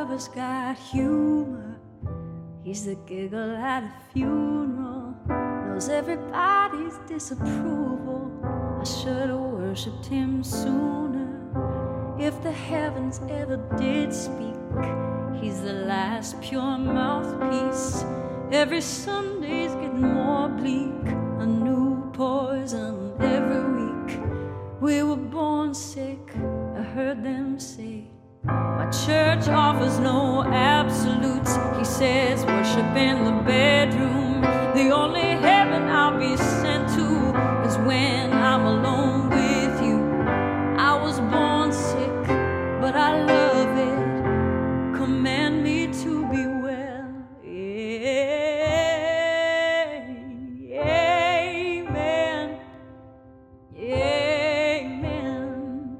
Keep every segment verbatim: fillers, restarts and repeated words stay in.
lover's got humor. He's the giggle at a funeral, knows everybody's disapproval. I should've worshipped him sooner. If the heavens ever did speak, he's the last pure mouthpiece. Every Sunday's getting more bleak, a new poison every week. We were born sick, I heard them say. My church offers no absolutes. He says worship in the bedroom. The only heaven I'll be sent to is when I'm alone with you. I was born sick, but I love it. Command me to be well. Amen. Amen.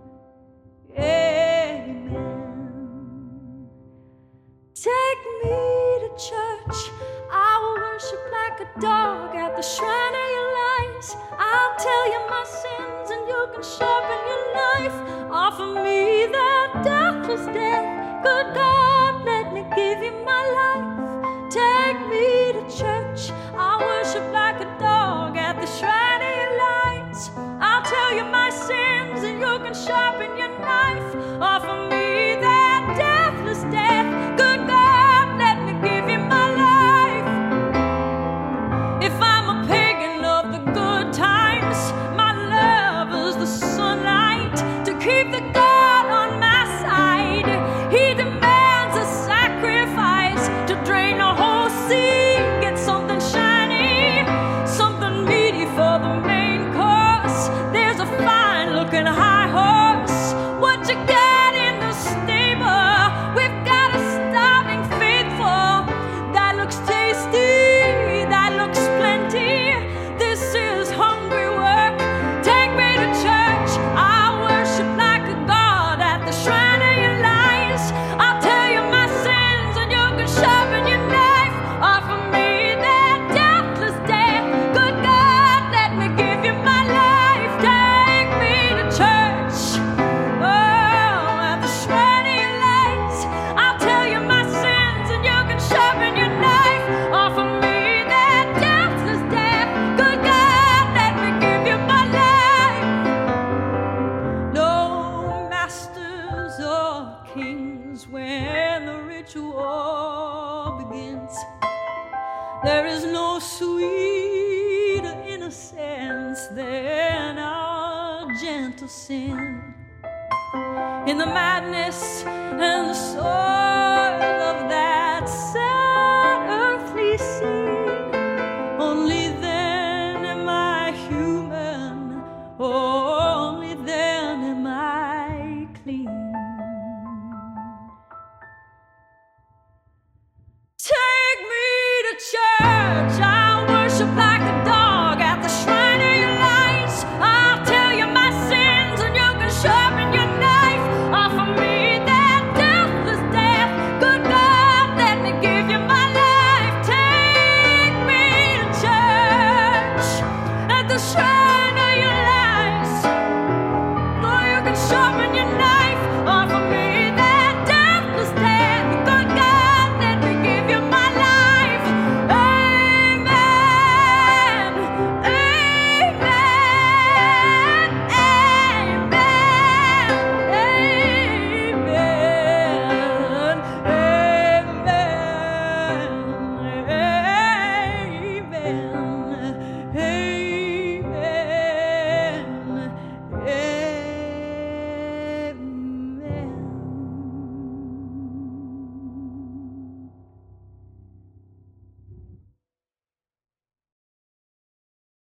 Amen. Take me to church. I will worship like a dog at the shrine of your lies. I'll tell you my sins and you can sharpen your knife. Offer me that deathless death. Good God, let me give you my life. Take me to church. I'll worship like a dog at the shrine of your lies. I'll tell you my sins and you can sharpen your knife. Offer me that deathless death. Good God, let me give you my life. If I'm a pagan of the good times, my love is the sunlight to keep the God on my side. He demands a sacrifice to drain the whole sea. Get something shiny, something meaty for the main course. There's a fine-looking high horse. What you got in the stable? We've got a starving faithful. That looks tasty, that looks plenty. This is hungry work. Take me to church. I'll worship like a god at the shrine of your lies. I'll tell you my sins and you can sharpen your knife. Offer me that deathless death. Good God, let me give you my life. Take me to church. Oh, at the shrine of your lies. I'll tell you my sins and you can sharpen your knife. Offer me that deathless death. Good God, let me give you my life. No masters or kings when the ritual begins. There is no sweeter innocence than our gentle sin. In the madness and the sorrow